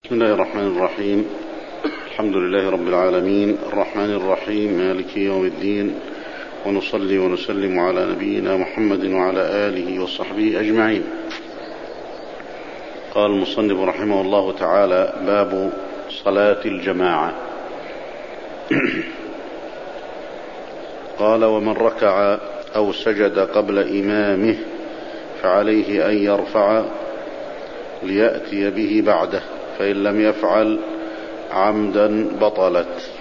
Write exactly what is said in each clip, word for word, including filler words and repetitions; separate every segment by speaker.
Speaker 1: بسم الله الرحمن الرحيم. الحمد لله رب العالمين الرحمن الرحيم مالك يوم الدين، ونصلي ونسلم على نبينا محمد وعلى آله وصحبه أجمعين. قال المصنف رحمه الله تعالى: باب صلاة الجماعة. قال: ومن ركع أو سجد قبل إمامه فعليه أن يرفع ليأتي به بعده، فإن لم يفعل عمدا بطلت.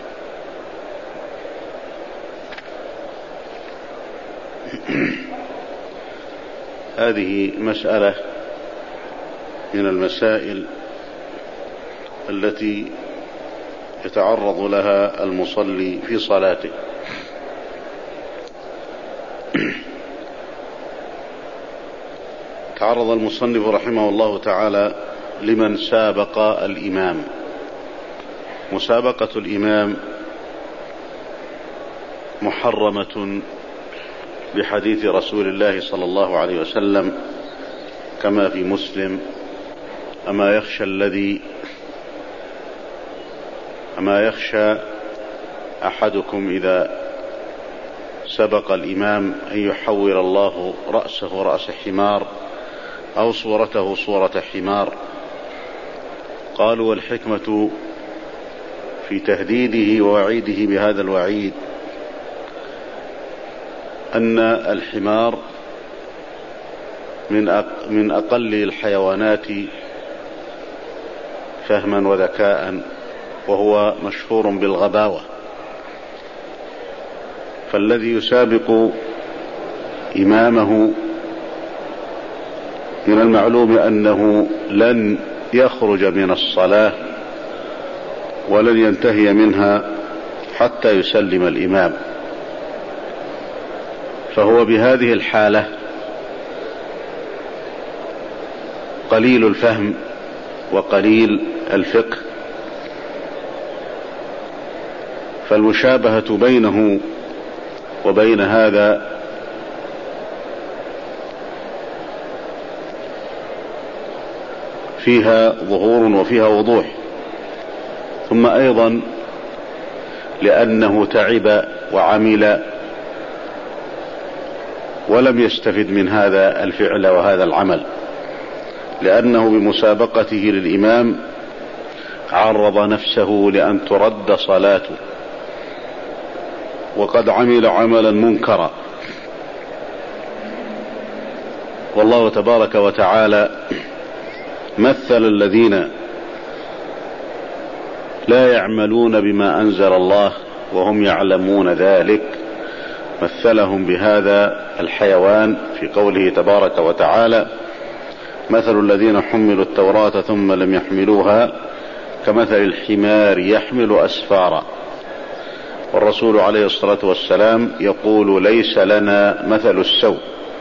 Speaker 1: هذه مسألة من المسائل التي يتعرض لها المصلي في صلاته. تعرض المصنف رحمه الله تعالى لمن سابق الإمام. مسابقة الإمام محرمة بحديث رسول الله صلى الله عليه وسلم كما في مسلم: أما يخشى الذي أما يخشى أحدكم إذا سبق الإمام أن يحول الله رأسه رأس حمار أو صورته صورة حمار. قالوا: والحكمة في تهديده ووعيده بهذا الوعيد أن الحمار من من أقل الحيوانات فهما وذكاء، وهو مشهور بالغباوة، فالذي يسابق إمامه من المعلوم أنه لن يخرج من الصلاة ولن ينتهي منها حتى يسلم الإمام، فهو بهذه الحالة قليل الفهم وقليل الفقه، فالمشابهة بينه وبين هذا فيها ظهور وفيها وضوح. ثم أيضا لأنه تعب وعمل ولم يستفد من هذا الفعل وهذا العمل، لأنه بمسابقته للإمام عرض نفسه لأن ترد صلاته، وقد عمل عملا منكرا. والله تبارك وتعالى مثل الذين لا يعملون بما أنزل الله وهم يعلمون ذلك، مثلهم بهذا الحيوان في قوله تبارك وتعالى: مثل الذين حملوا التوراة ثم لم يحملوها كمثل الحمار يحمل أسفارا. والرسول عليه الصلاة والسلام يقول: ليس لنا مثل السوء.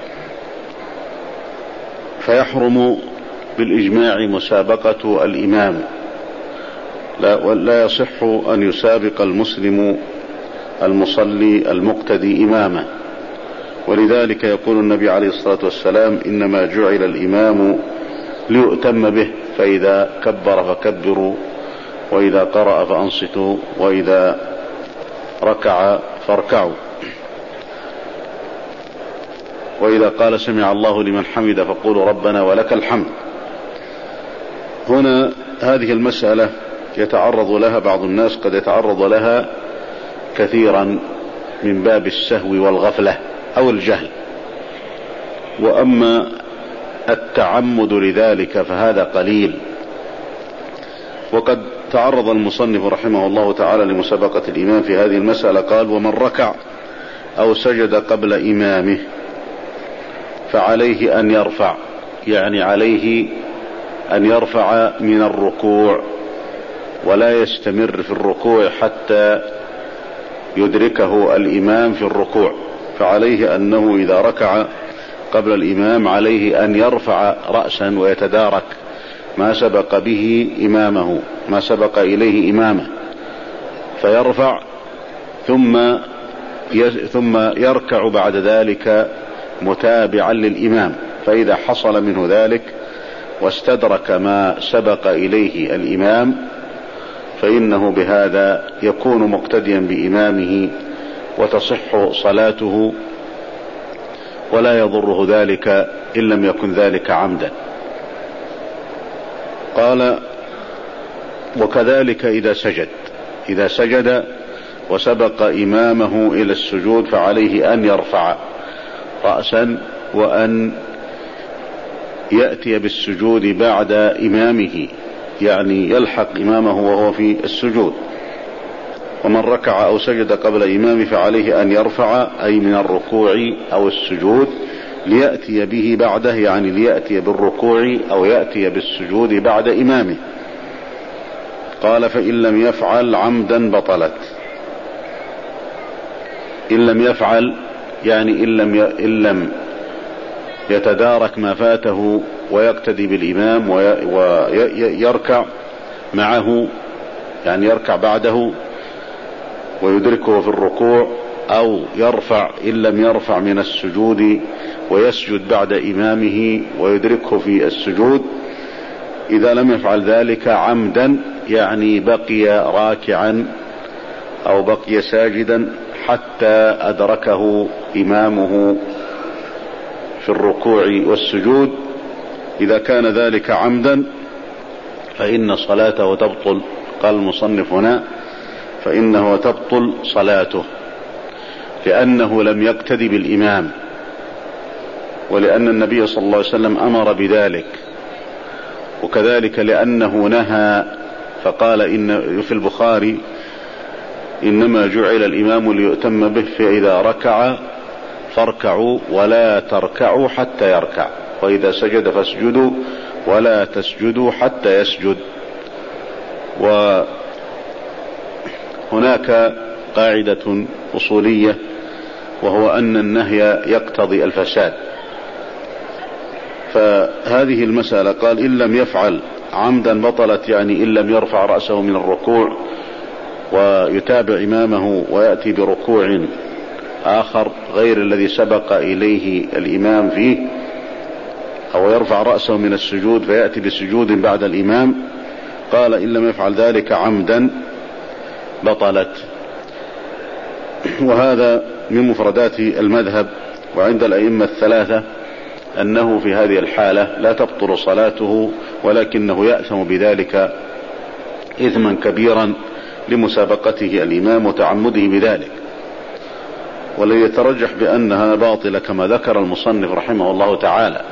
Speaker 1: فيحرم بالإجماع مسابقة الإمام، لا, لا يصح أن يسابق المسلم المصلي المقتدي إمامه. ولذلك يقول النبي عليه الصلاة والسلام: إنما جعل الإمام ليؤتم به، فإذا كبر فكبروا، وإذا قرأ فأنصتوا، وإذا ركع فاركعوا، وإذا قال سمع الله لمن حمد فقولوا ربنا ولك الحمد. هنا هذه المسألة يتعرض لها بعض الناس، قد يتعرض لها كثيرا من باب السهو والغفلة أو الجهل، وأما التعمد لذلك فهذا قليل. وقد تعرض المصنف رحمه الله تعالى لمسابقة الإمام في هذه المسألة. قال: ومن ركع أو سجد قبل إمامه فعليه أن يرفع، يعني عليه أن يرفع من الركوع ولا يستمر في الركوع حتى يدركه الإمام في الركوع. فعليه أنه إذا ركع قبل الإمام عليه أن يرفع رأسا ويتدارك ما سبق به إمامه، ما سبق إليه إمامه، فيرفع ثم ثم يركع بعد ذلك متابعا للإمام. فإذا حصل منه ذلك واستدرك ما سبق إليه الإمام فإنه بهذا يكون مقتديا بإمامه وتصح صلاته ولا يضره ذلك إن لم يكن ذلك عمدا. قال وكذلك إذا سجد إذا سجد وسبق إمامه إلى السجود فعليه أن يرفع رأسا وأن يأتي بالسجود بعد إمامه، يعني يلحق إمامه وهو في السجود. ومن ركع أو سجد قبل إمامه فعليه أن يرفع أي من الركوع أو السجود ليأتي به بعده، يعني ليأتي بالركوع أو يأتي بالسجود بعد إمامه. قال فإن لم يفعل عمدا بطلت. إن لم يفعل يعني إن لم ي... إن لم يتدارك ما فاته ويقتدي بالإمام ويركع معه، يعني يركع بعده ويدركه في الركوع، أو يرفع إن لم يرفع من السجود ويسجد بعد إمامه ويدركه في السجود. إذا لم يفعل ذلك عمدا يعني بقي راكعا أو بقي ساجدا حتى أدركه إمامه في الركوع والسجود، إذا كان ذلك عمدا فإن صلاته تبطل. قال المصنف هنا فإنه تبطل صلاته لأنه لم يقتدي بالإمام، ولأن النبي صلى الله عليه وسلم أمر بذلك، وكذلك لأنه نهى فقال إن في البخاري إنما جعل الإمام ليؤتم به فإذا ركع فاركعوا ولا تركعوا حتى يركع، وإذا سجد فاسجدوا ولا تسجدوا حتى يسجد. وهناك قاعدة أصولية وهو أن النهي يقتضي الفساد، فهذه المسألة قال إن لم يفعل عمدا بطلت، يعني إن لم يرفع رأسه من الركوع ويتابع إمامه ويأتي بركوع آخر غير الذي سبق إليه الإمام فيه، أو يرفع رأسه من السجود فيأتي بسجود بعد الإمام. قال إن لم يفعل ذلك عمدا بطلت. وهذا من مفردات المذهب، وعند الأئمة الثلاثة أنه في هذه الحالة لا تبطل صلاته، ولكنه يأثم بذلك إثما كبيرا لمسابقته الإمام وتعمده بذلك، ولن يترجح بأنها باطلة كما ذكر المصنف رحمه الله تعالى.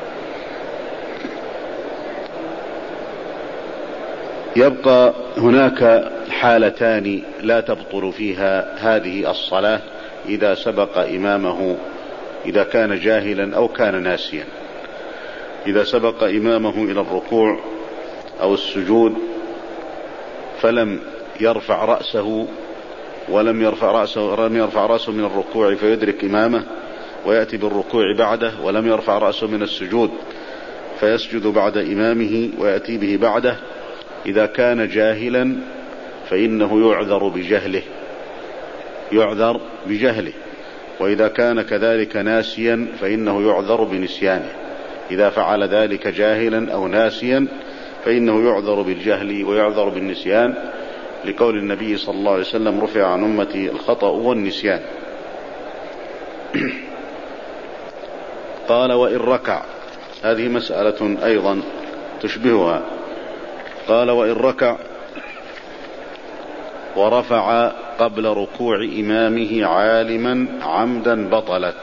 Speaker 1: يبقى هناك حالتان لا تبطل فيها هذه الصلاة إذا سبق إمامه، إذا كان جاهلا أو كان ناسيا. إذا سبق إمامه إلى الركوع أو السجود فلم يرفع رأسه ولم يرفع رأسه لم يرفع رأسه من الركوع فيدرك إمامه ويأتي بالركوع بعده، ولم يرفع رأسه من السجود فيسجد بعد إمامه ويأتي به بعده. إذا كان جاهلا فإنه يعذر بجهله يعذر بجهله وإذا كان كذلك ناسيا فإنه يعذر بنسيانه. إذا فعل ذلك جاهلا أو ناسيا فإنه يعذر بالجهل ويعذر بالنسيان، لقول النبي صلى الله عليه وسلم رفع عن أمتي الخطأ والنسيان. قال وإن ركع، هذه مسألة أيضا تشبهها. قال وإن ركع ورفع قبل ركوع إمامه عالما عمدا بطلت.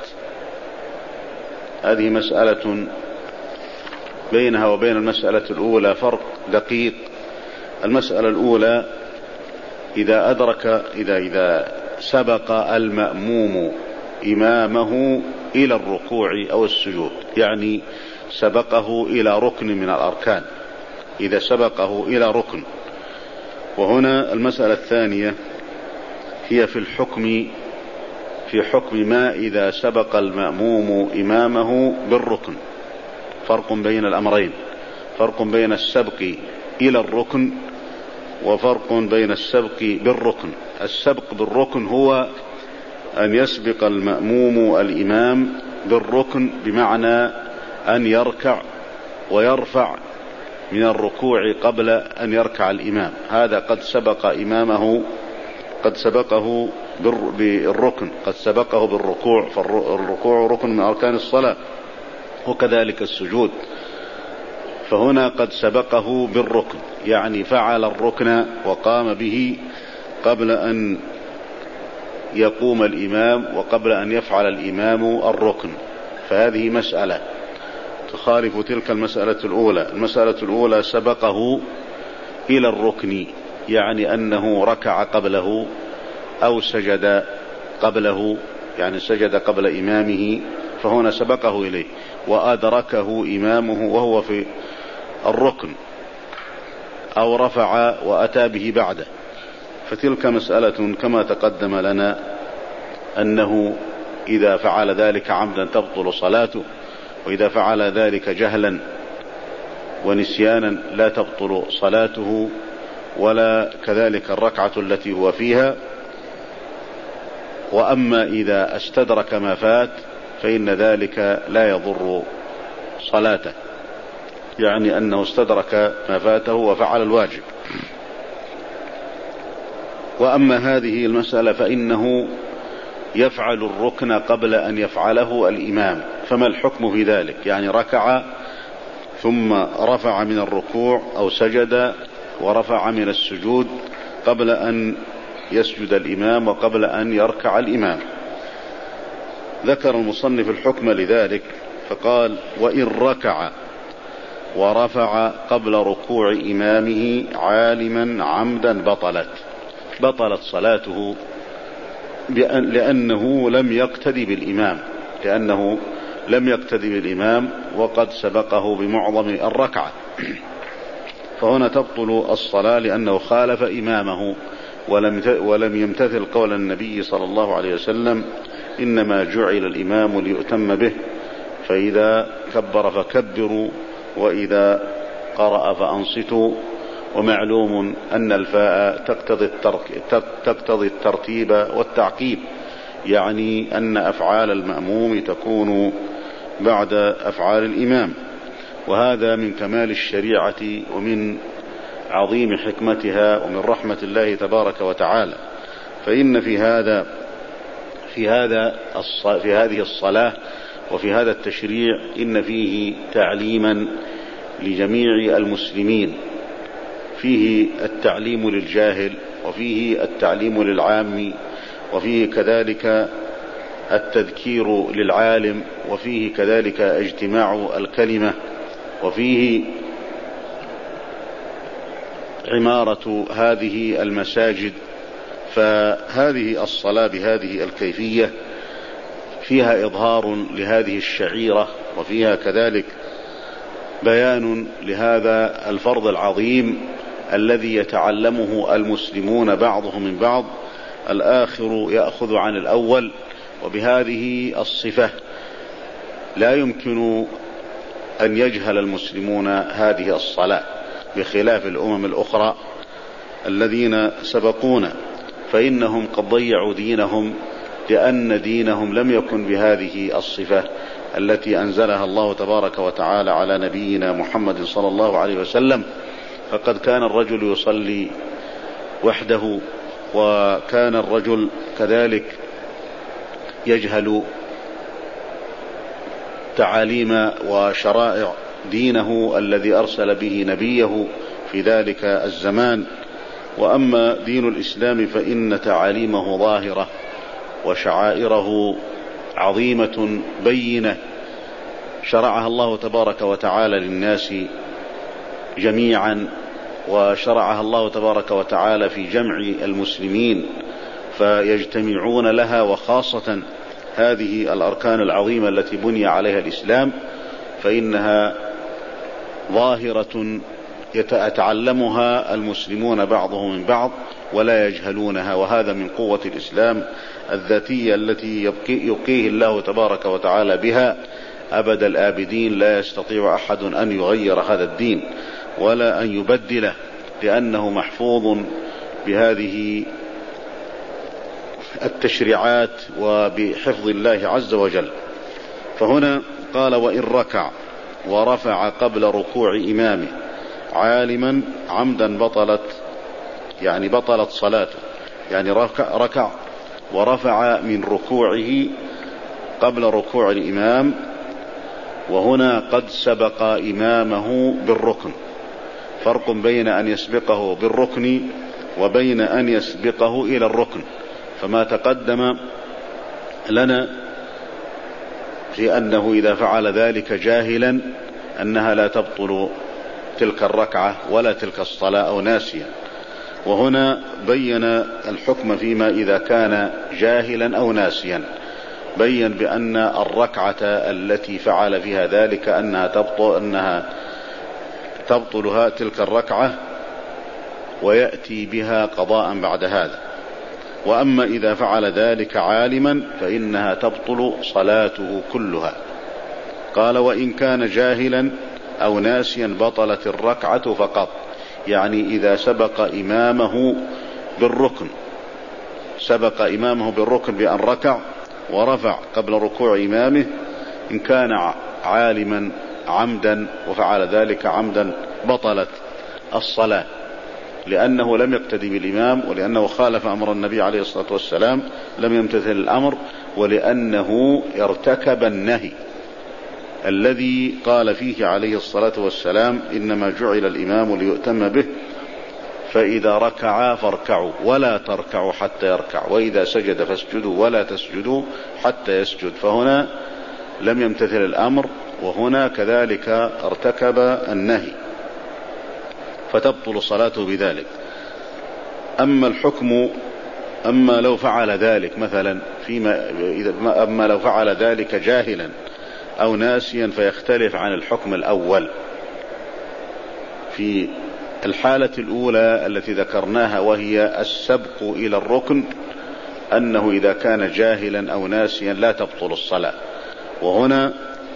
Speaker 1: هذه مسألة بينها وبين المسألة الأولى فرق دقيق. المسألة الأولى إذا أدرك إذا إذا سبق المأموم إمامه إلى الركوع أو السجود، يعني سبقه إلى ركن من الأركان، إذا سبقه إلى ركن. وهنا المسألة الثانية هي في الحكم في حكم ما إذا سبق المأموم إمامه بالركن. فرق بين الأمرين، فرق بين السبق إلى الركن وفرق بين السبق بالركن. السبق بالركن هو أن يسبق المأموم الإمام بالركن، بمعنى أن يركع ويرفع من الركوع قبل أن يركع الإمام، هذا قد سبق إمامه قد سبقه بالركن قد سبقه بالركوع، فالركوع ركن من أركان الصلاة، وكذلك السجود. فهنا قد سبقه بالركن، يعني فعل الركن وقام به قبل أن يقوم الإمام وقبل أن يفعل الإمام الركن، فهذه مسألة تخالف تلك المسألة الأولى. المسألة الأولى سبقه إلى الركن، يعني أنه ركع قبله أو سجد قبله، يعني سجد قبل إمامه، فهنا سبقه إليه وأدركه إمامه وهو في الركن، أو رفع وأتى به بعده، فتلك مسألة كما تقدم لنا أنه إذا فعل ذلك عمدا تبطل صلاته، وإذا فعل ذلك جهلا ونسيانا لا تبطل صلاته، ولا كذلك الركعة التي هو فيها. وأما إذا استدرك ما فات فإن ذلك لا يضر صلاته، يعني أنه استدرك ما فاته وفعل الواجب. وأما هذه المسألة فإنه يفعل الركن قبل أن يفعله الإمام، فما الحكم في ذلك؟ يعني ركع ثم رفع من الركوع أو سجد ورفع من السجود قبل أن يسجد الإمام وقبل أن يركع الإمام. ذكر المصنف الحكم لذلك فقال: وإن ركع ورفع قبل ركوع إمامه عالما عمدا بطلت بطلت صلاته، لأنه لم يقتدي بالإمام لأنه لم يقتدي بالإمام وقد سبقه بمعظم الركعة، فهنا تبطل الصلاة لأنه خالف إمامه ولم يمتثل قول النبي صلى الله عليه وسلم: إنما جعل الإمام ليؤتم به، فإذا كبر فكبروا وإذا قرأ فأنصتوا. ومعلوم أن الفاء تقتضي, تقتضي الترتيب والتعقيب، يعني أن أفعال المأموم تكون بعد أفعال الإمام، وهذا من كمال الشريعة ومن عظيم حكمتها ومن رحمة الله تبارك وتعالى. فإن في هذا في هذا في هذه الصلاة وفي هذا التشريع إن فيه تعليما لجميع المسلمين، فيه التعليم للجاهل وفيه التعليم للعام، وفيه كذلك التذكير للعالم، وفيه كذلك اجتماع الكلمة، وفيه عمارة هذه المساجد. فهذه الصلاة بهذه الكيفية فيها إظهار لهذه الشعيرة، وفيها كذلك بيان لهذا الفرض العظيم الذي يتعلمه المسلمون بعضهم من بعض، الآخر يأخذ عن الأول. وبهذه الصفة لا يمكن أن يجهل المسلمون هذه الصلاة بخلاف الأمم الأخرى الذين سبقونا، فإنهم قد ضيعوا دينهم لأن دينهم لم يكن بهذه الصفة التي أنزلها الله تبارك وتعالى على نبينا محمد صلى الله عليه وسلم. فقد كان الرجل يصلي وحده، وكان الرجل كذلك يجهل تعاليم وشرائع دينه الذي أرسل به نبيه في ذلك الزمان. وأما دين الإسلام فإن تعاليمه ظاهرة وشعائره عظيمة بينة، شرعها الله تبارك وتعالى للناس جميعا، وشرعها الله تبارك وتعالى في جمع المسلمين فيجتمعون لها، وخاصة هذه الأركان العظيمة التي بني عليها الإسلام فإنها ظاهرة يتعلمها المسلمون بعضهم من بعض ولا يجهلونها، وهذا من قوة الإسلام الذاتية التي يبقيه الله تبارك وتعالى بها أبد الآبدين. لا يستطيع أحد أن يغير هذا الدين ولا أن يبدله، لأنه محفوظ بهذه التشريعات وبحفظ الله عز وجل. فهنا قال: وإن ركع ورفع قبل ركوع إمامه عالما عمدا بطلت يعني بطلت صلاته، يعني ركع, ركع ورفع من ركوعه قبل ركوع الإمام، وهنا قد سبق إمامه بالركن. فرق بين أن يسبقه بالركن وبين أن يسبقه إلى الركن. فما تقدم لنا في أنه إذا فعل ذلك جاهلا أنها لا تبطل تلك الركعة ولا تلك الصلاة أو ناسيا، وهنا بين الحكم فيما إذا كان جاهلا أو ناسيا. بين بأن الركعة التي فعل فيها ذلك أنها تبطل أنها تبطلها تلك الركعة ويأتي بها قضاء بعد هذا. وأما إذا فعل ذلك عالما فإنها تبطل صلاته كلها. قال وإن كان جاهلا أو ناسيا بطلت الركعة فقط، يعني إذا سبق إمامه بالركن سبق إمامه بالركن بأن ركع ورفع قبل ركوع إمامه، إن كان عالما عمدا وفعل ذلك عمدا بطلت الصلاة، لأنه لم يقتدي بالإمام، ولأنه خالف أمر النبي عليه الصلاة والسلام لم يمتثل الأمر، ولأنه ارتكب النهي الذي قال فيه عليه الصلاة والسلام إنما جعل الإمام ليؤتم به، فإذا ركع فاركعوا ولا تركعوا حتى يركع، وإذا سجد فاسجدوا ولا تسجدوا حتى يسجد. فهنا لم يمتثل الأمر، وهنا كذلك ارتكب النهي، فتبطل صلاته بذلك. أما الحكم أما لو فعل ذلك مثلا فيما أما لو فعل ذلك جاهلا أو ناسيا فيختلف عن الحكم الأول. في الحالة الأولى التي ذكرناها وهي السبق إلى الركن، أنه إذا كان جاهلا أو ناسيا لا تبطل الصلاة، وهنا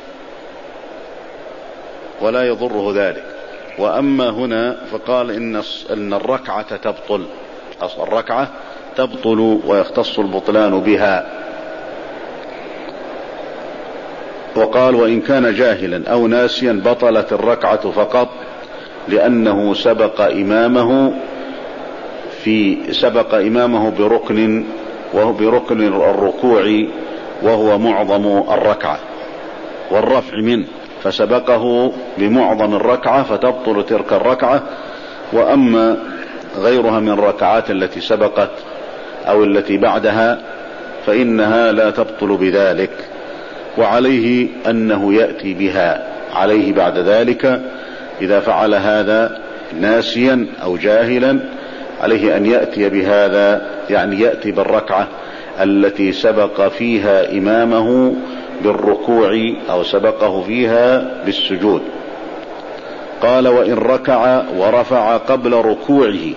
Speaker 1: ولا يضره ذلك. وأما هنا فقال إن إن الركعة تبطل، الركعة تبطل ويختص البطلان بها. وقال وإن كان جاهلا أو ناسيا بطلت الركعة فقط، لأنه سبق إمامه في سبق إمامه بركن، وهو بركن الركوع وهو معظم الركعة والرفع منه، فسبقه بمعظم الركعة فتبطل تلك الركعة. وأما غيرها من الركعات التي سبقت أو التي بعدها فإنها لا تبطل بذلك، وعليه أنه يأتي بها. عليه بعد ذلك إذا فعل هذا ناسيا أو جاهلا عليه أن يأتي بهذا، يعني يأتي بالركعة التي سبق فيها إمامه بالركوع أو سبقه فيها بالسجود. قال وإن ركع ورفع قبل ركوعه،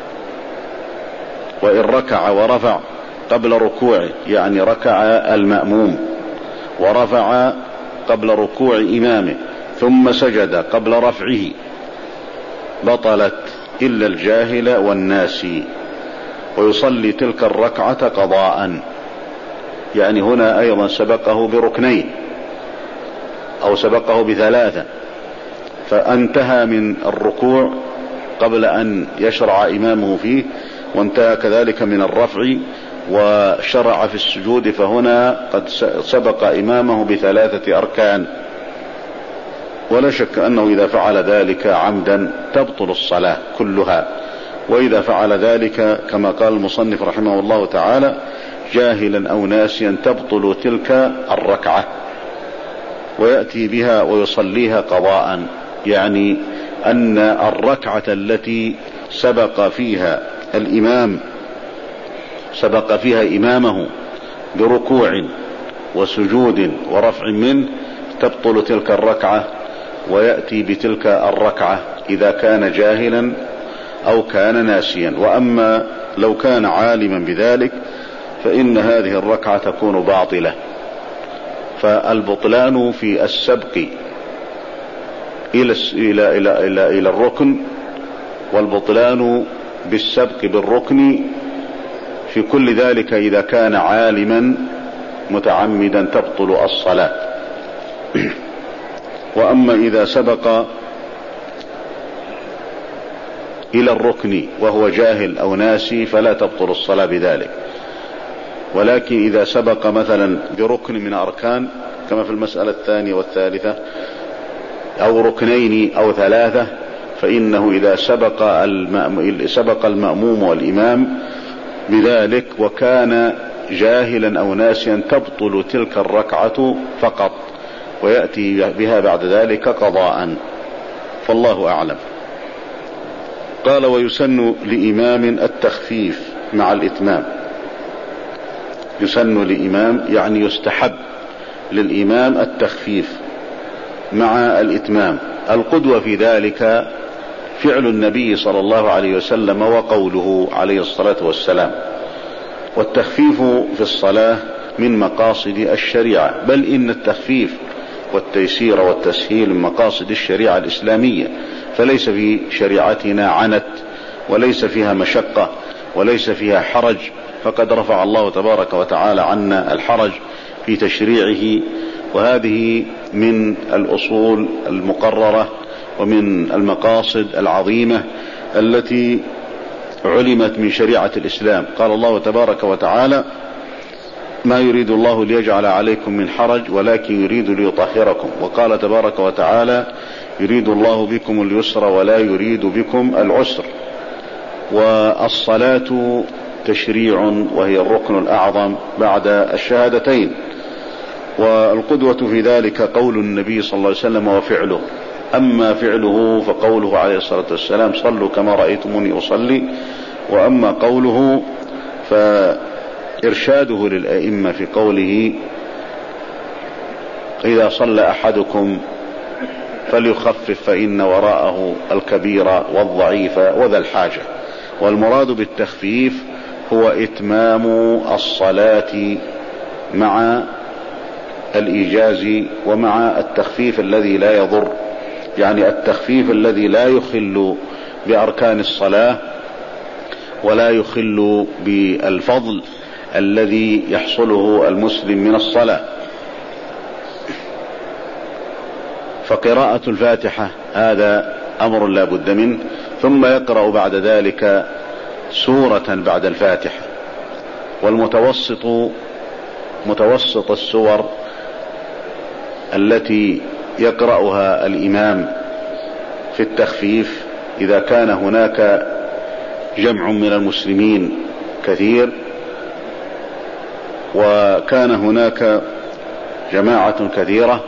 Speaker 1: وإن ركع ورفع قبل ركوعه يعني ركع المأموم ورفع قبل ركوع إمامه ثم سجد قبل رفعه بطلت إلا الجاهل والناسي، ويصلي تلك الركعة قضاء. يعني هنا أيضا سبقه بركنين أو سبقه بثلاثة، فانتهى من الركوع قبل أن يشرع إمامه فيه، وانتهى كذلك من الرفع وشرع في السجود، فهنا قد سبق إمامه بثلاثة أركان. ولا شك أنه إذا فعل ذلك عمدا تبطل الصلاة كلها، وإذا فعل ذلك كما قال المصنف رحمه الله تعالى جاهلا أو ناسيا تبطل تلك الركعة ويأتي بها ويصليها قضاء. يعني أن الركعة التي سبق فيها الإمام سبق فيها إمامه بركوع وسجود ورفع منه تبطل تلك الركعة ويأتي بتلك الركعة إذا كان جاهلا أو كان ناسيا. وأما لو كان عالما بذلك فإن هذه الركعة تكون باطلة. فالبطلان في السبق إلى, إلى, إلى, إلى, إلى الركن، والبطلان بالسبق بالركن في كل ذلك إذا كان عالما متعمدا تبطل الصلاة. وأما إذا سبق إلى الركن وهو جاهل أو ناسي فلا تبطل الصلاة بذلك. ولكن إذا سبق مثلا بركن من أركان كما في المسألة الثانية والثالثة أو ركنين أو ثلاثة فإنه إذا سبق سبق المأموم والإمام بذلك وكان جاهلا أو ناسيا تبطل تلك الركعة فقط ويأتي بها بعد ذلك قضاء، فالله أعلم. قال: ويسن لإمام التخفيف مع الإتمام. يسن لإمام يعني يستحب للإمام التخفيف مع الإتمام. القدوة في ذلك فعل النبي صلى الله عليه وسلم وقوله عليه الصلاة والسلام. والتخفيف في الصلاة من مقاصد الشريعة، بل إن التخفيف والتيسير والتسهيل من مقاصد الشريعة الإسلامية، فليس في شريعتنا عنت وليس فيها مشقة وليس فيها حرج، فقد رفع الله تبارك وتعالى عنا الحرج في تشريعه. وهذه من الأصول المقررة ومن المقاصد العظيمة التي علمت من شريعة الإسلام. قال الله تبارك وتعالى: ما يريد الله ليجعل عليكم من حرج ولكن يريد ليطهركم. وقال تبارك وتعالى: يريد الله بكم اليسر ولا يريد بكم العسر. والصلاة تشريع وهي الركن الأعظم بعد الشهادتين. والقدوة في ذلك قول النبي صلى الله عليه وسلم وفعله. أما فعله فقوله عليه الصلاة والسلام: صلوا كما رأيتموني أصلي. وأما قوله فإرشاده للأئمة في قوله: إذا صلى أحدكم فليخفف فإن وراءه الكبير والضعيف وذا الحاجة. والمراد بالتخفيف هو إتمام الصلاة مع الإيجاز ومع التخفيف الذي لا يضر، يعني التخفيف الذي لا يخل بأركان الصلاة ولا يخل بالفضل الذي يحصله المسلم من الصلاة. فقراءة الفاتحة هذا أمر لا بد منه، ثم يقرأ بعد ذلك سورة بعد الفاتحة. والمتوسط متوسط السور التي يقرأها الإمام في التخفيف إذا كان هناك جمع من المسلمين كثير وكان هناك جماعة كثيرة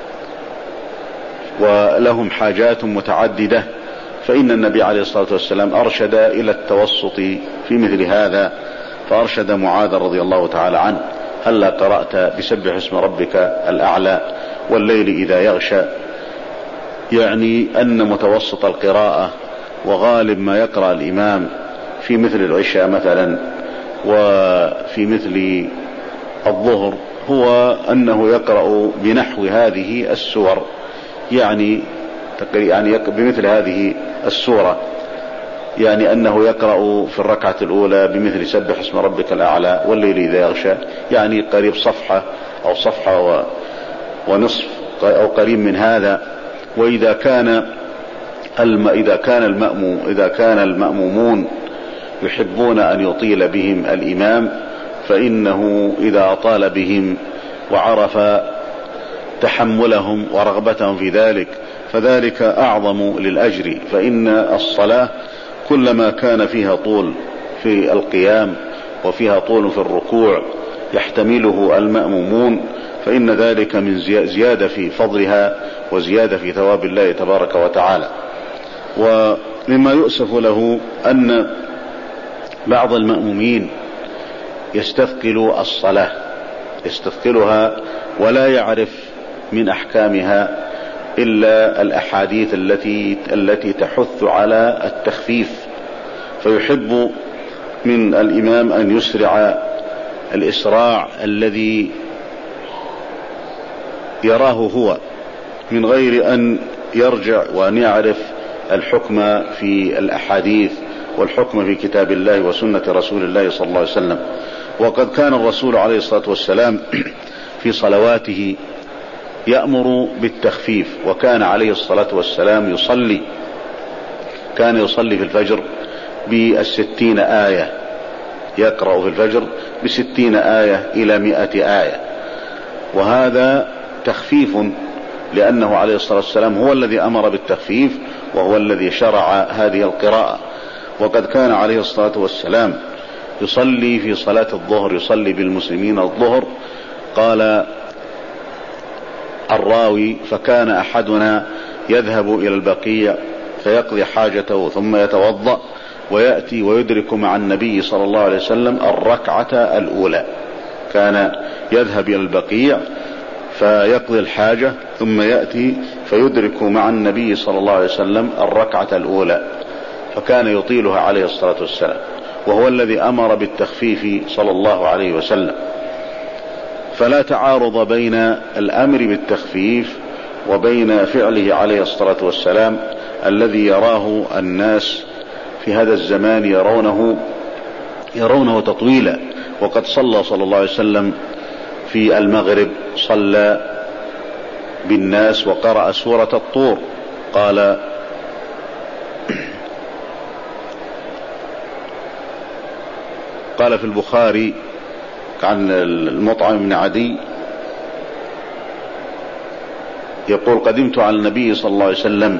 Speaker 1: ولهم حاجات متعددة، فإن النبي عليه الصلاة والسلام أرشد إلى التوسط في مثل هذا، فأرشد معاذ رضي الله تعالى عنه: هلا قرأت بسبح اسم ربك الأعلى والليل إذا يغشى. يعني أن متوسط القراءة وغالب ما يقرأ الإمام في مثل العشاء مثلا وفي مثل الظهر هو أنه يقرأ بنحو هذه السور، يعني يعني بمثل هذه السورة، يعني أنه يقرأ في الركعة الأولى بمثل سبح اسم ربك الأعلى والليل إذا يغشى، يعني قريب صفحة أو صفحة ونصف أو قريب من هذا. وإذا كان الم... إذا كان المأموم إذا كان المأمومون يحبون أن يطيل بهم الإمام، فإنه إذا أطال بهم وعرف تحملهم ورغبتهم في ذلك فذلك أعظم للأجر. فإن الصلاة كلما كان فيها طول في القيام وفيها طول في الركوع يحتمله المأمومون فإن ذلك من زيادة في فضلها وزيادة في ثواب الله تبارك وتعالى. ومما يؤسف له أن بعض المأمومين يستثقل الصلاة يستثقلها ولا يعرف من أحكامها إلا الأحاديث التي التي تحث على التخفيف، فيحب من الإمام أن يسرع الإسراع الذي يراه هو من غير أن يرجع وأن يعرف الحكم في الأحاديث والحكم في كتاب الله وسنة رسول الله صلى الله عليه وسلم. وقد كان الرسول عليه الصلاة والسلام في صلواته يأمر بالتخفيف. وكان عليه الصلاة والسلام يصلي كان يصلي في الفجر بالستين آية، يقرأ في الفجر بستين آية إلى مئة آية، وهذا تخفيف لأنه عليه الصلاة والسلام هو الذي أمر بالتخفيف وهو الذي شرع هذه القراءة. وقد كان عليه الصلاة والسلام يصلي في صلاة الظهر، يصلي بالمسلمين الظهر. قال الراوي: فكان أحدنا يذهب إلى البقيع فيقضي حاجته ثم يتوضأ ويأتي ويدرك مع النبي صلى الله عليه وسلم الركعة الأولى. كان يذهب إلى البقيع فيقضي الحاجة ثم يأتي فيدرك مع النبي صلى الله عليه وسلم الركعة الأولى، فكان يطيلها عليه الصلاة والسلام، وهو الذي أمر بالتخفيف صلى الله عليه وسلم. فلا تعارض بين الأمر بالتخفيف وبين فعله عليه الصلاة والسلام الذي يراه الناس في هذا الزمان يرونه يرونه تطويلا. وقد صلى صلى الله عليه وسلم في المغرب، صلى بالناس وقرأ سورة الطور. قال قال في البخاري عن المطعم بن عدي يقول: قدمت على النبي صلى الله عليه وسلم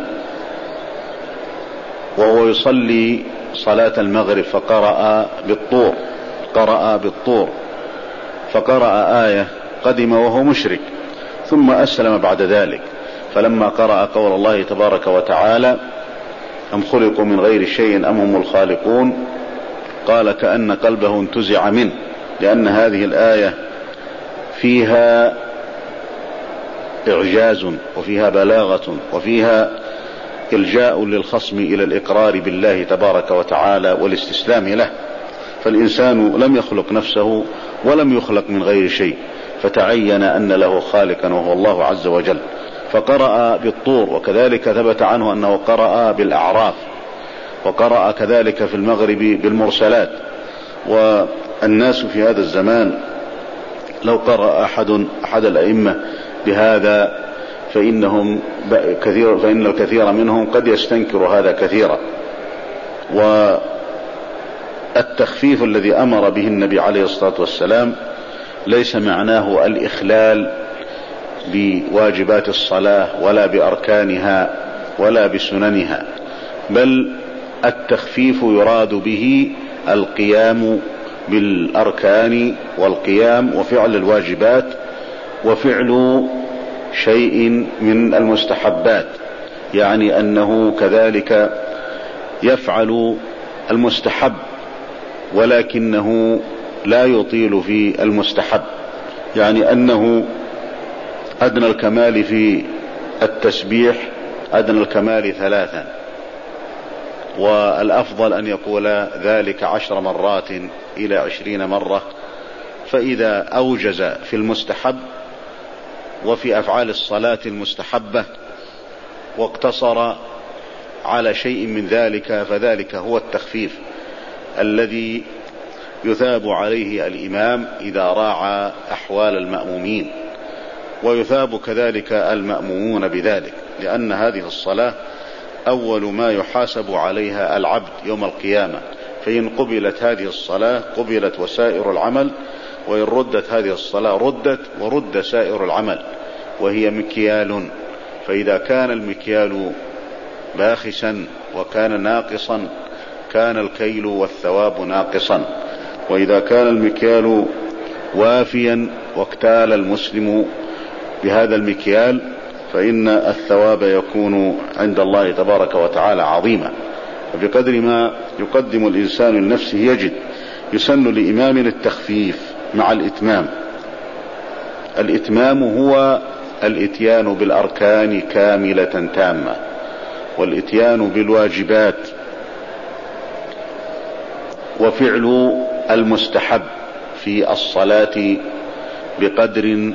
Speaker 1: وهو يصلي صلاة المغرب فقرأ بالطور قرأ بالطور فقرأ آية، قدم وهو مشرك ثم أسلم بعد ذلك، فلما قرأ قول الله تبارك وتعالى: أم خلقوا من غير شيء أم هم الخالقون، قال كأن قلبه انتزع منه، لأن هذه الآية فيها إعجاز وفيها بلاغة وفيها إلجاء للخصم إلى الإقرار بالله تبارك وتعالى والاستسلام له. فالإنسان لم يخلق نفسه ولم يخلق من غير شيء، فتعين أن له خالقا وهو الله عز وجل، فقرأ بالطور. وكذلك ثبت عنه أنه قرأ بالأعراف، وقرأ كذلك في المغرب بالمرسلات. والناس في هذا الزمان لو قرأ أحد أحد الأئمة بهذا فإنهم كثير فإن الكثير منهم قد يستنكر هذا كثيرا. والتخفيف الذي أمر به النبي عليه الصلاة والسلام ليس معناه الإخلال بواجبات الصلاة ولا بأركانها ولا بسننها، بل التخفيف يراد به القيام بالأركان والقيام وفعل الواجبات وفعل شيء من المستحبات، يعني أنه كذلك يفعل المستحب ولكنه لا يطيل في المستحب، يعني أنه أدنى الكمال في التسبيح أدنى الكمال ثلاثا، والأفضل أن يقول ذلك عشر مرات إلى عشرين مرة. فإذا أوجز في المستحب وفي أفعال الصلاة المستحبة واقتصر على شيء من ذلك فذلك هو التخفيف الذي يثاب عليه الإمام إذا راعى أحوال المأمومين، ويثاب كذلك المأمومون بذلك، لأن هذه الصلاة أول ما يحاسب عليها العبد يوم القيامة، فإن قبلت هذه الصلاة قبلت وسائر العمل، وإن ردت هذه الصلاة ردت ورد سائر العمل، وهي مكيال. فإذا كان المكيال باخسا وكان ناقصا كان الكيل والثواب ناقصا، وإذا كان المكيال وافيا واكتال المسلم بهذا المكيال فإن الثواب يكون عند الله تبارك وتعالى عظيما. فبقدر ما يقدم الإنسان لنفسه يجد يسن لإمام التخفيف مع الإتمام. الإتمام هو الإتيان بالأركان كاملة تامة، والإتيان بالواجبات، وفعل المستحب في الصلاة بقدر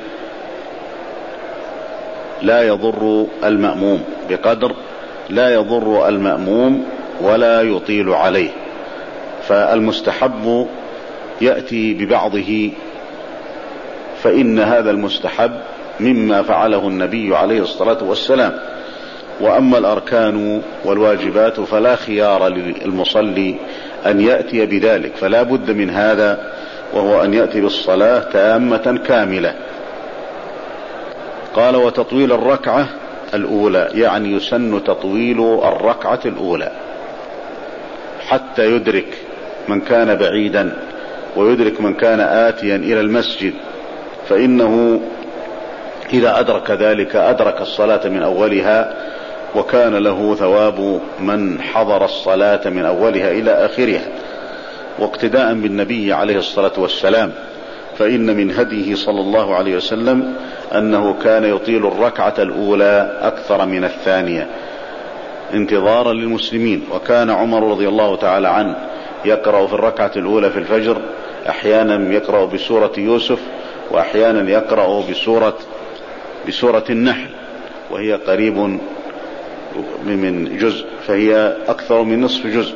Speaker 1: لا يضر المأموم بقدر لا يضر المأموم ولا يطيل عليه. فالمستحب يأتي ببعضه، فإن هذا المستحب مما فعله النبي عليه الصلاة والسلام. وأما الأركان والواجبات فلا خيار للمصلي أن يأتي بذلك، فلا بد من هذا، وهو أن يأتي بالصلاة تامة كاملة. قال وتطويل الركعة الأولى، يعني يسن تطويل الركعة الأولى حتى يدرك من كان بعيدا ويدرك من كان آتيا إلى المسجد، فإنه إذا أدرك ذلك أدرك الصلاة من أولها، وكان له ثواب من حضر الصلاة من أولها إلى آخرها، واقتداء بالنبي عليه الصلاة والسلام. فإن من هديه صلى الله عليه وسلم أنه كان يطيل الركعة الأولى أكثر من الثانية انتظارا للمسلمين. وكان عمر رضي الله تعالى عنه يقرأ في الركعة الأولى في الفجر أحيانا يقرأ بسورة يوسف، وأحيانا يقرأ بسورة بسورة النحل، وهي قريب من جزء، فهي أكثر من نصف جزء.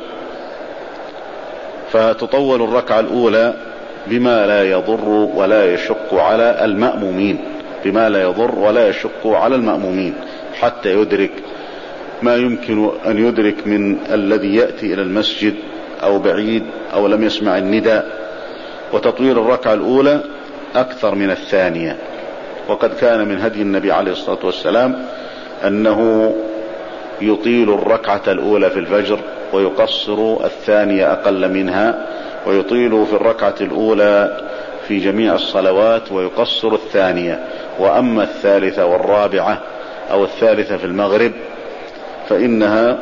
Speaker 1: فتطول الركعة الأولى بما لا يضر ولا يشق على المأمومين، بما لا يضر ولا يشق على المأمومين، حتى يدرك ما يمكن أن يدرك من الذي يأتي إلى المسجد أو بعيد أو لم يسمع النداء. وتطويل الركعة الأولى أكثر من الثانية. وقد كان من هدي النبي عليه الصلاة والسلام أنه يطيل الركعة الأولى في الفجر ويقصر الثانية أقل منها، ويطيل في الركعة الأولى في جميع الصلوات ويقصر الثانية. وأما الثالثة والرابعة أو الثالثة في المغرب فإنها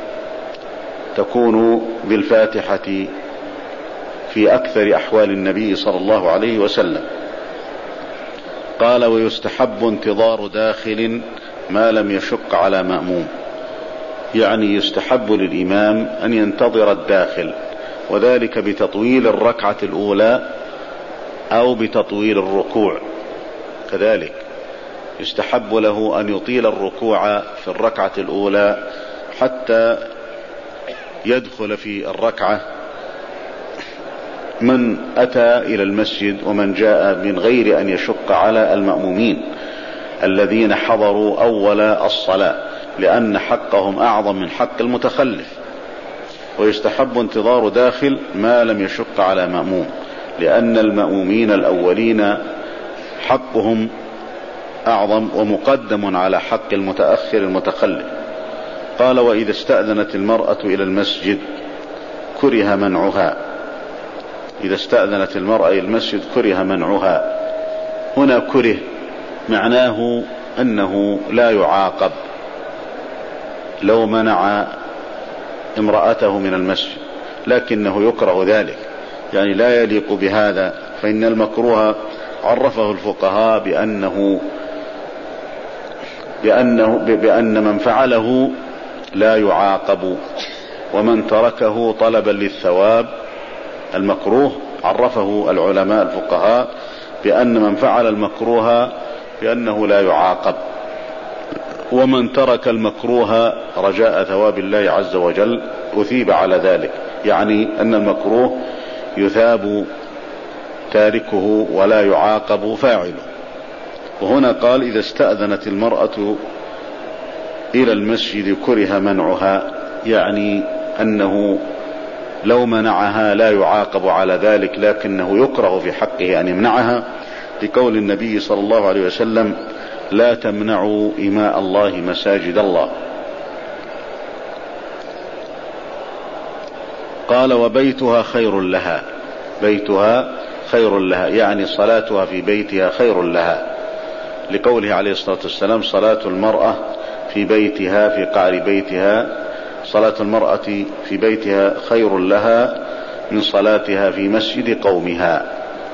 Speaker 1: تكون بالفاتحة في أكثر أحوال النبي صلى الله عليه وسلم. قال ويستحب انتظار داخل ما لم يشق على مأموم، يعني يستحب للإمام أن ينتظر الداخل، وذلك بتطويل الركعة الأولى أو بتطويل الركوع. كذلك يستحب له أن يطيل الركوع في الركعة الأولى حتى يدخل في الركعة من أتى إلى المسجد ومن جاء من غير أن يشق على المأمومين الذين حضروا أول الصلاة، لأن حقهم أعظم من حق المتخلف. ويستحب انتظار داخل ما لم يشق على مأموم، لأن المأمومين الأولين حقهم أعظم ومقدم على حق المتأخر المتخلف. قال وإذا استأذنت المرأة إلى المسجد كره منعها، إذا استأذنت المرأة إلى المسجد كره منعها. هنا كره معناه أنه لا يعاقب لو منع امرأته من المسجد، لكنه يكره ذلك، يعني لا يليق بهذا. فإن المكروه عرفه الفقهاء بأنه بأنه بأن من فعله لا يعاقب، ومن تركه طلبا للثواب. المكروه عرفه العلماء الفقهاء بأن من فعل المكروه بأنه لا يعاقب، ومن ترك المكروه رجاء ثواب الله عز وجل أثيب على ذلك، يعني أن المكروه يثاب تاركه ولا يعاقب فاعله. وهنا قال إذا استأذنت المرأة إلى المسجد كره منعها، يعني أنه لو منعها لا يعاقب على ذلك، لكنه يكره في حقه أن يمنعها، لقول النبي صلى الله عليه وسلم لا تمنعوا إماء الله مساجد الله. قال وبيتها خير لها، بيتها خير لها، يعني صلاتها في بيتها خير لها، لقوله عليه الصلاة والسلام صلاة المرأة في بيتها في قعر بيتها، صلاة المرأة في بيتها خير لها من صلاتها في مسجد قومها.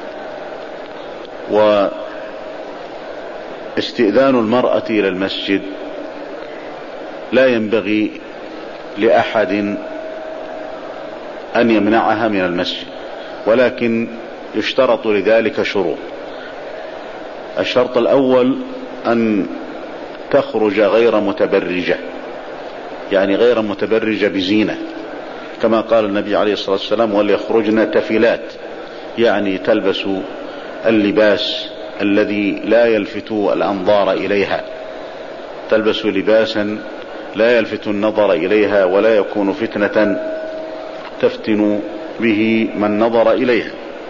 Speaker 1: واستئذان المرأة إلى المسجد لا ينبغي لأحد أن يمنعها من المسجد، ولكن يشترط لذلك شروط. الشرط الأول أن تخرج غير متبرجة، يعني غير متبرجة بزينة، كما قال النبي عليه الصلاة والسلام وليخرجن تفلات، يعني تلبس اللباس الذي لا يلفت الأنظار إليها، تلبس لباسا لا يلفت النظر إليها ولا يكون فتنة تفتن به من نظر إليها.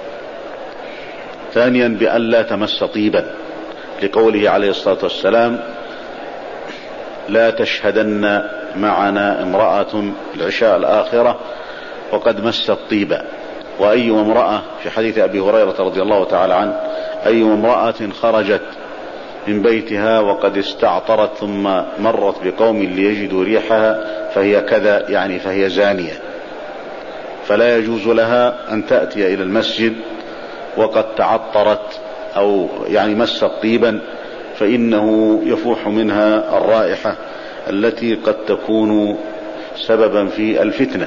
Speaker 1: ثانيا بأن لا تمس طيبا، لقوله عليه الصلاة والسلام: لا تشهدن معنا امرأة العشاء الآخرة وقد مست طيبا. وأي امرأة، في حديث أبي هريرة رضي الله تعالى عنه: أي امرأة خرجت من بيتها وقد استعطرت ثم مرت بقوم ليجدوا ريحها فهي كذا، يعني فهي زانية. فلا يجوز لها أن تأتي إلى المسجد وقد تعطرت أو يعني مست طيبا، فإنه يفوح منها الرائحة التي قد تكون سببا في الفتنة.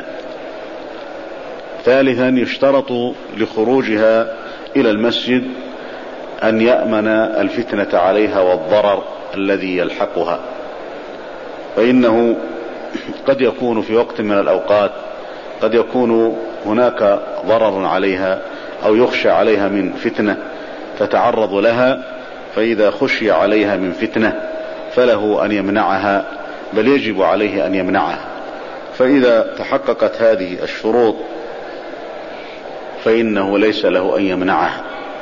Speaker 1: ثالثا يشترط لخروجها إلى المسجد أن يأمن الفتنة عليها والضرر الذي يلحقها، فإنه قد يكون في وقت من الأوقات قد يكون هناك ضرر عليها أو يخشى عليها من فتنة تتعرض لها، فإذا خشي عليها من فتنة فله أن يمنعها، بل يجب عليه أن يمنعها. فإذا تحققت هذه الشروط فإنه ليس له أن يمنعها.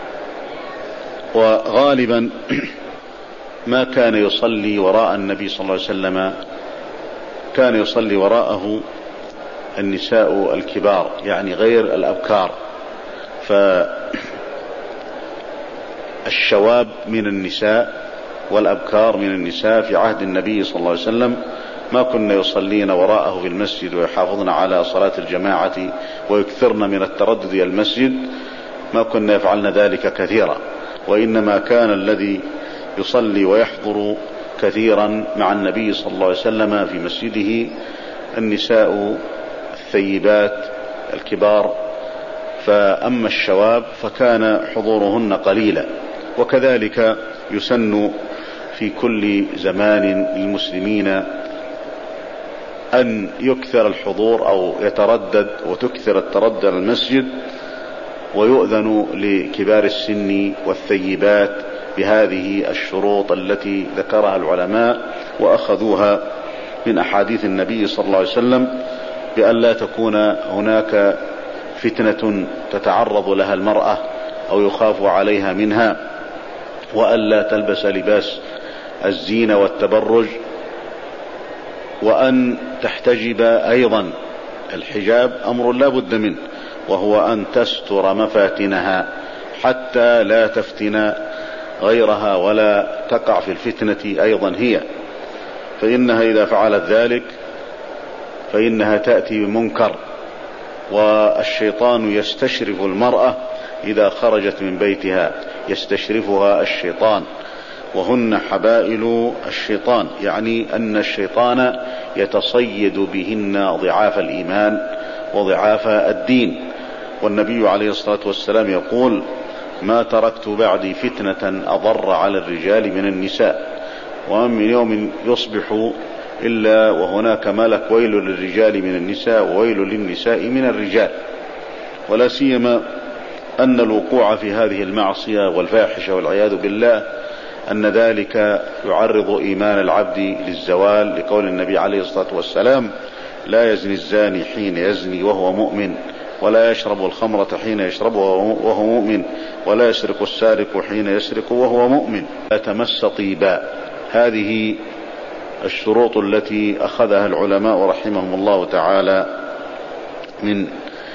Speaker 1: وغالبا ما كان يصلي وراء النبي صلى الله عليه وسلم كان يصلي وراءه النساء الكبار، يعني غير الأبكار. فالشواب من النساء والأبكار من النساء في عهد النبي صلى الله عليه وسلم ما كن يصلين وراءه في المسجد ويحافظن على صلاة الجماعة ويكثرن من التردد إلى المسجد، ما كنا يفعلن ذلك كثيرا، وإنما كان الذي يصلي ويحضر كثيرا مع النبي صلى الله عليه وسلم في مسجده النساء الثيبات الكبار. فأما الشواب فكان حضورهن قليلا. وكذلك يسن في كل زمان للمسلمين أن يكثر الحضور أو يتردد وتكثر التردد على المسجد، ويؤذن لكبار السن والثيبات بهذه الشروط التي ذكرها العلماء وأخذوها من أحاديث النبي صلى الله عليه وسلم، بأن لا تكون هناك فتنة تتعرض لها المرأة أو يخاف عليها منها، وأن لا تلبس لباس الزينة والتبرج، وأن تحتجب أيضا. الحجاب أمر لا بد منه، وهو أن تستر مفاتنها حتى لا تفتن غيرها ولا تقع في الفتنة أيضا هي، فإنها إذا فعلت ذلك فإنها تأتي بمنكر. والشيطان يستشرف المرأة إذا خرجت من بيتها، يستشرفها الشيطان، وهن حبائل الشيطان، يعني أن الشيطان يتصيد بهن ضعاف الإيمان وضعاف الدين. والنبي عليه الصلاة والسلام يقول: ما تركت بعدي فتنة أضر على الرجال من النساء، ومن يوم يصبح إلا وهناك ملك ويل للرجال من النساء وويل للنساء من الرجال. ولا سيما أن الوقوع في هذه المعصية والفاحشة والعياذ بالله أن ذلك يعرض إيمان العبد للزوال، لقول النبي عليه الصلاة والسلام: لا يزني الزاني حين يزني وهو مؤمن، ولا يشرب الخمرة حين يشربها وهو مؤمن، ولا يسرق السارق حين يسرق وهو مؤمن. لا تمس طيبا. هذه الشروط التي أخذها العلماء رحمهم الله تعالى من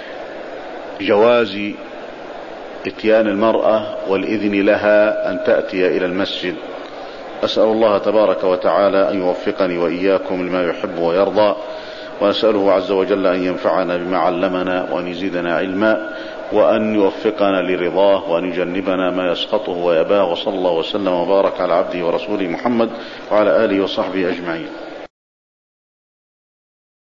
Speaker 1: جواز اتيان المرأة والإذن لها أن تأتي إلى المسجد. أسأل الله تبارك وتعالى أن يوفقني وإياكم لما يحب ويرضى، ونسأله عز وجل أن ينفعنا بما علمنا وأن يزيدنا علما، وأن يوفقنا لرضاه، وأن يجنبنا ما يسخطه ويباه. وصلى الله وسلم وبارك على عبده ورسوله محمد وعلى آله وصحبه أجمعين.